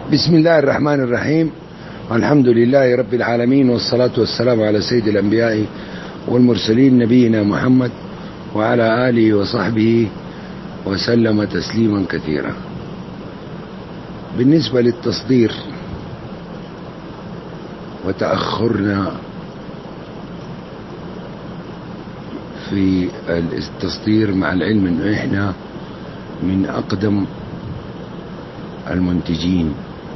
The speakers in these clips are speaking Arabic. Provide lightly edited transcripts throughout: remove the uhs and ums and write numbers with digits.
بسم الله الرحمن الرحيم، والحمد لله رب العالمين، والصلاة والسلام على سيد الأنبياء والمرسلين نبينا محمد وعلى آله وصحبه وسلم تسليما كثيرا. بالنسبة للتصدير وتأخرنا في التصدير، مع العلم أنه إحنا من أقدم المنتجين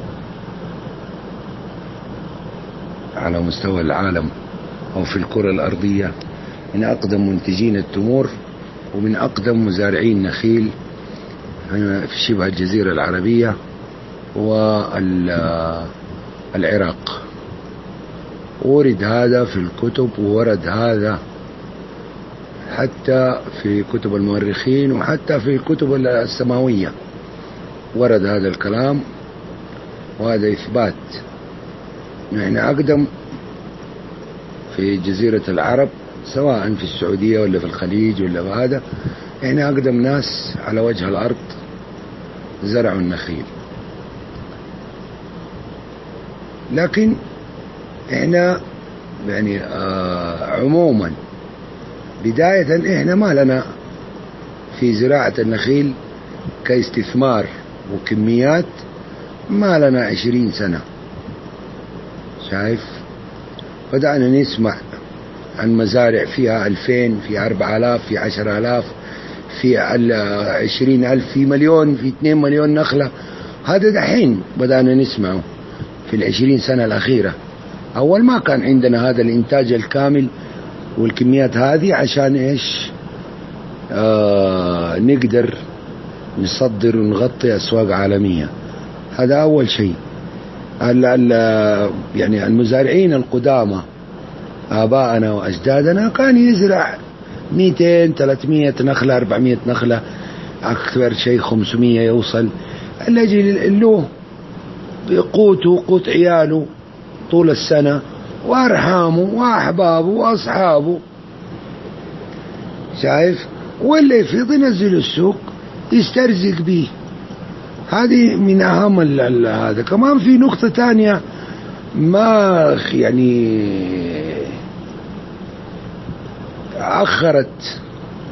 على مستوى العالم أو في الكرة الأرضية، من أقدم منتجين التمور ومن أقدم مزارعي النخيل في شبه الجزيرة العربية والعراق. ورد هذا في الكتب، وورد هذا حتى في كتب المؤرخين وحتى في الكتب السماوية ورد هذا الكلام، وهذا إثبات نحن أقدم في جزيرة العرب، سواء في السعودية ولا في الخليج ولا بهذا، إحنا أقدم ناس على وجه الأرض زرعوا النخيل. لكن إحنا يعني عموما بداية إحنا ما لنا في زراعة النخيل كاستثمار وكميات، ما لنا 20 سنة. شايف؟ بدأنا نسمع عن مزارع فيها 2000، في 4000، في 10000، في 20,000، في مليون، في 2 مليون نخلة. هذا دحين بدأنا نسمعه في 20 سنة الأخيرة. أول ما كان عندنا هذا الإنتاج الكامل والكميات هذه عشان إيش؟ نقدر نصدر ونغطي أسواق عالمية. هذا أول شيء. يعني المزارعين القدامى آباءنا وأجدادنا كان يزرع 200 300 نخلة، 400 نخلة، أكثر شيء 500 يوصل، الذي له قوته قوت عياله طول السنة وأرحامه وأحبابه وأصحابه. شايف؟ واللي يفيض ينزل السوق يسترزق به. هذه من أهم هذا. كمان في نقطة تانية ما يعني أخرت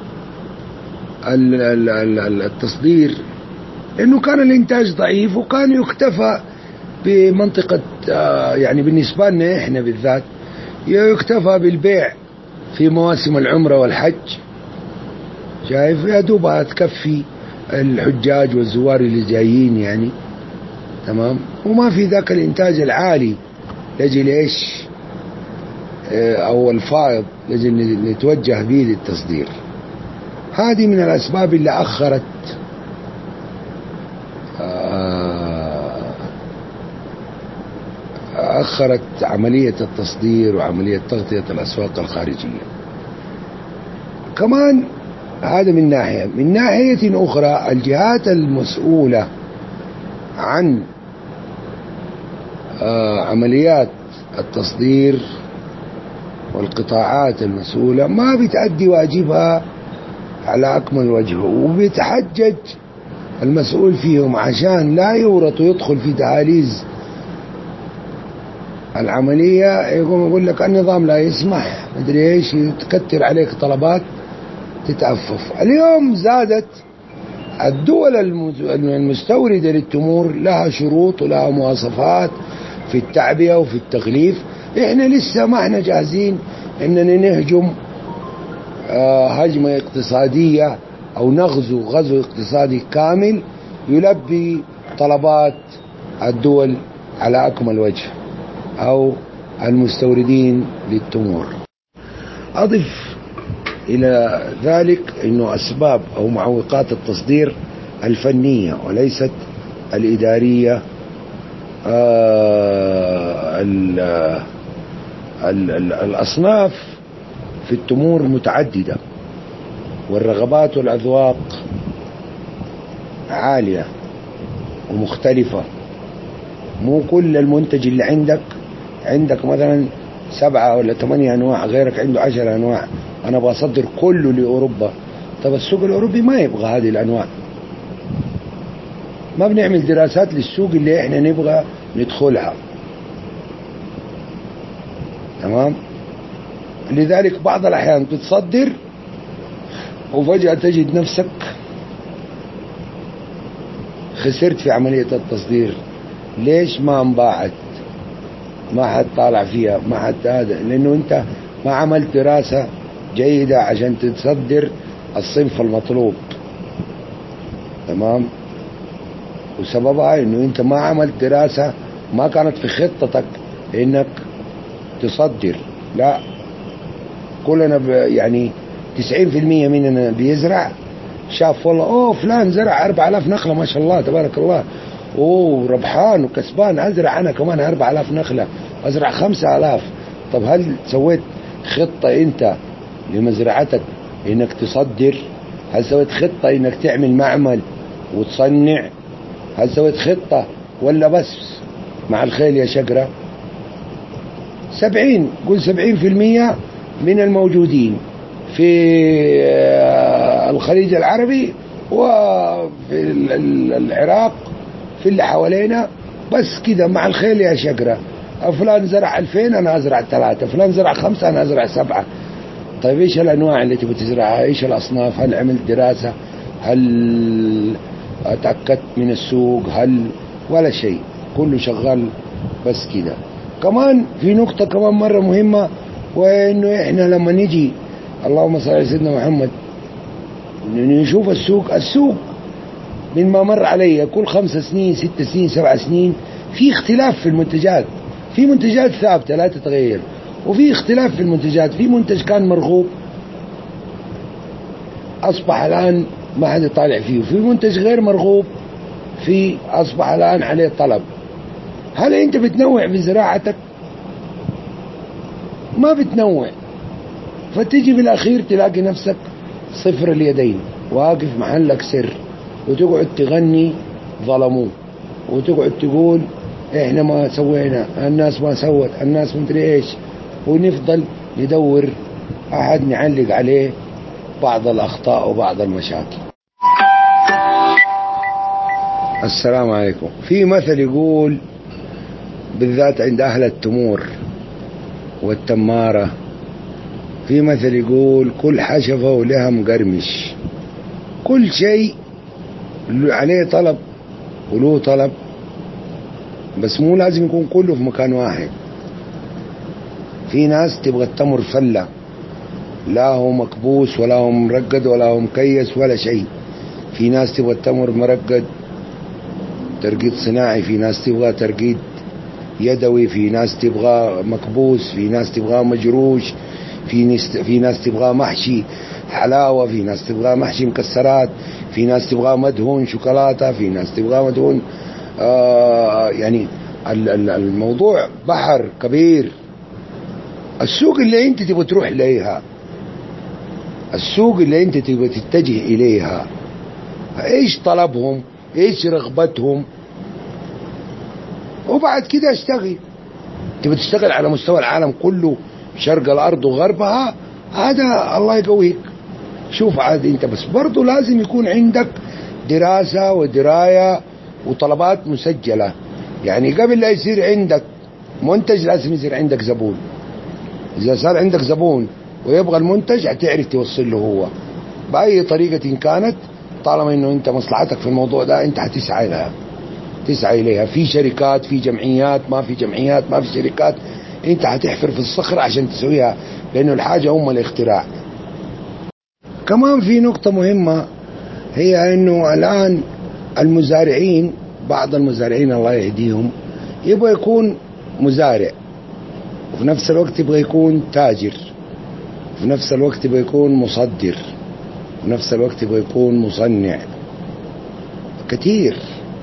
التصدير، إنه كان الإنتاج ضعيف، وكان يكتفى بمنطقة يعني بالنسبة لنا إحنا بالذات يكتفى بالبيع في مواسم العمرة والحج. شايف؟ يا دوبها تكفي الحجاج والزوار اللي جايين يعني، تمام، وما في ذاك الإنتاج العالي لجي ليش أو الفائض لجي نتوجه به للتصدير. هذه من الأسباب اللي أخرت عملية التصدير وعملية تغطية الأسواق الخارجية. كمان هذا من ناحية. من ناحية أخرى، الجهات المسؤولة عن عمليات التصدير والقطاعات المسؤولة ما بتأدي واجبها على أكمل وجه، وبيتحجج المسؤول فيهم عشان لا يورط ويدخل في دهاليز العملية. يقول لك النظام لا يسمح، مدري ايش، تكتر عليك طلبات تتأفف. اليوم زادت الدول المستوردة للتمور لها شروط ولها مواصفات في التعبئة وفي التغليف. احنا لسه ما احنا جاهزين اننا نهجم هجمة اقتصادية او غزو اقتصادي كامل يلبي طلبات الدول على اكمل وجه او المستوردين للتمور. اضف إلى ذلك أنه أسباب أو معوقات التصدير الفنية وليست الإدارية. الأصناف في التمور متعددة، والرغبات والأذواق عالية ومختلفة. مو كل المنتج اللي عندك مثلا 7 ولا 8 أنواع، غيرك عنده 10 أنواع. أنا بصدر كله لأوروبا، طب السوق الأوروبي ما يبغى هذه الأنواع. ما بنعمل دراسات للسوق اللي احنا نبغى ندخلها. تمام. لذلك بعض الأحيان بتصدر وفجأة تجد نفسك خسرت في عملية التصدير. ليش؟ ما انباعت، ما حد طالع فيها، ما حد هذا، لأنه أنت ما عملت دراسة جيدة عشان تصدر الصنف المطلوب. تمام. وسببها إنه أنت ما عملت دراسة، ما كانت في خطتك إنك تصدر. لا، كلنا يعني 90% مننا بيزرع، شاف والله أوه فلان زرع 4000 نخلة ما شاء الله تبارك الله، أوه ربحان وكسبان، أزرع أنا كمان 4000 نخلة، أزرع 5000. طب هل سويت خطة أنت لمزرعتك إنك تصدر؟ هل سويت خطة إنك تعمل معمل وتصنع؟ هل سويت خطة ولا بس مع الخيل يا شقرة؟ 70% من الموجودين في الخليج العربي وفي العراق في اللي حوالينا بس كده مع الخيل يا شقرة. فلان زرع 2000 أنا أزرع 3، فلان زرع 5 أنا أزرع 7. طيب إيش الأنواع اللي تبي تزرعها؟ إيش الأصناف؟ هل عملت دراسة؟ هل أتأكدت من السوق؟ هل ولا شيء؟ كله شغال بس كده. كمان في نقطة كمان مرة مهمة، وإنه إحنا لما نجي اللهم صل على سيدنا محمد نشوف السوق من ما مر علي كل 5 سنين 6 سنين 7 سنين في اختلاف في المنتجات. في منتجات ثابتة لا تتغير، وفي اختلاف في المنتجات. في منتج كان مرغوب أصبح الآن ما حد يطالع فيه، وفي منتج غير مرغوب في أصبح الآن عليه طلب. هل أنت بتنوع في زراعتك؟ ما بتنوع، فتيجي بالأخير تلاقي نفسك صفر اليدين، واقف محلك سر، وتقعد تغني ظلموه، وتقعد تقول احنا ما سوينا، الناس ما سوت، الناس مدري ايش، ونفضل ندور أحد نعلق عليه بعض الأخطاء وبعض المشاكل. السلام عليكم. في مثل يقول بالذات عند أهل التمور والتمارة، في مثل يقول كل حشفة ولها مقرمش. كل شيء عليه طلب وله طلب، بس مو لازم يكون كله في مكان واحد. في ناس تبغى التمر فلة، لا هو مكبوس ولا هو مرقد ولا هو مكيس ولا شيء. في ناس تبغى التمر مرقد ترقيد صناعي، في ناس تبغى ترقيد يدوي، في ناس تبغى مكبوس، في ناس تبغى مجروش، في ناس تبغى محشي حلاوة، في ناس تبغى محشي مكسرات، في ناس تبغى مدهون شوكولاتة، في ناس تبغى مدهون يعني الموضوع بحر كبير. السوق اللي انت تبغى تروح ليها، السوق اللي انت تبغى تتجه اليها، ايش طلبهم، ايش رغبتهم، وبعد كده اشتغل. تبغى تشتغل على مستوى العالم كله، شرق الارض وغربها، هذا الله يقويك. شوف عاد انت بس برضو لازم يكون عندك دراسة ودراية وطلبات مسجلة. يعني قبل لا يصير عندك منتج لازم يصير عندك زبون. إذا صار عندك زبون ويبغى المنتج هتعرف توصل له هو بأي طريقة إن كانت، طالما إنه أنت مصلحتك في الموضوع ده أنت هتسعى لها، تسعى إليها. في شركات، في جمعيات، ما في جمعيات، ما في شركات، أنت هتحفر في الصخر عشان تسويها، لأنه الحاجة أم الاختراع. كمان في نقطة مهمة، هي إنه الآن المزارعين، بعض المزارعين الله يهديهم يبغى يكون مزارع، وفي نفس الوقت يبغى يكون تاجر، وفي نفس الوقت يبغى يكون مصدر، وفي نفس الوقت يبغى يكون مصنع. كتير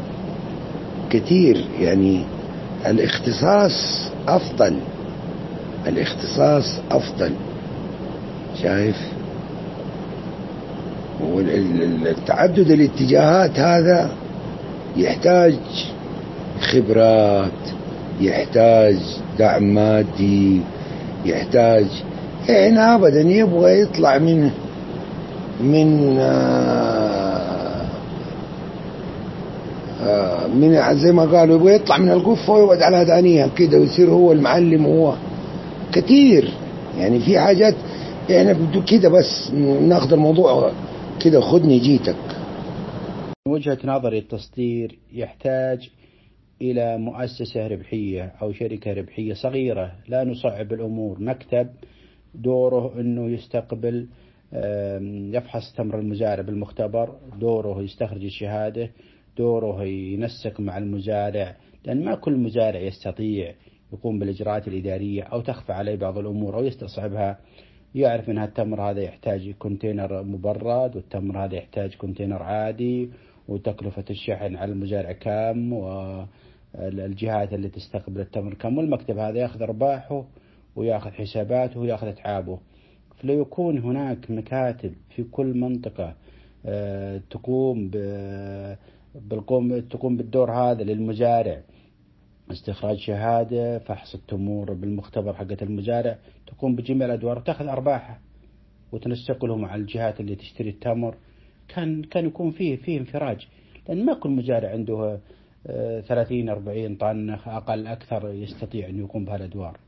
كتير يعني. الاختصاص أفضل، الاختصاص أفضل. شايف؟ والتعدد الاتجاهات هذا يحتاج خبرات، يحتاج دعم مادي، يحتاج احنا ابدا يبغى يطلع من من زي ما قالوا يبغى يطلع من القفة ويقعد على دانيها كده ويصير هو المعلم، وهو كتير يعني في حاجات احنا بدو كده بس ناخذ الموضوع كده خدني جيتك. من وجهة نظري التصدير يحتاج إلى مؤسسة ربحية أو شركة ربحية صغيرة، لا نصعب الأمور. مكتب دوره أنه يستقبل يفحص تمر المزارع بالمختبر، دوره يستخرج الشهادة، دوره ينسق مع المزارع، لأن ما كل مزارع يستطيع يقوم بالإجراءات الإدارية أو تخفى عليه بعض الأمور أو يستصعبها. يعرف أن التمر هذا يحتاج كونتينر مبرد، والتمر هذا يحتاج كونتينر عادي، وتكلفة الشحن على المزارع كم، والجهات اللي تستقبل التمر كم، والمكتب هذا يأخذ أرباحه ويأخذ حساباته ويأخذ أتعابه. فليكون هناك مكاتب في كل منطقة تقوم بالدور هذا للمزارع، استخراج شهادة، فحص التمور بالمختبر حقة المزارع، تقوم بجميع الأدوار وتأخذ أرباحها وتنسق له مع الجهات اللي تشتري التمر. كان يكون فيه انفراج، لأن ما كل مزارع عنده 30-40 طن أقل أكثر يستطيع أن يقوم بهالأدوار.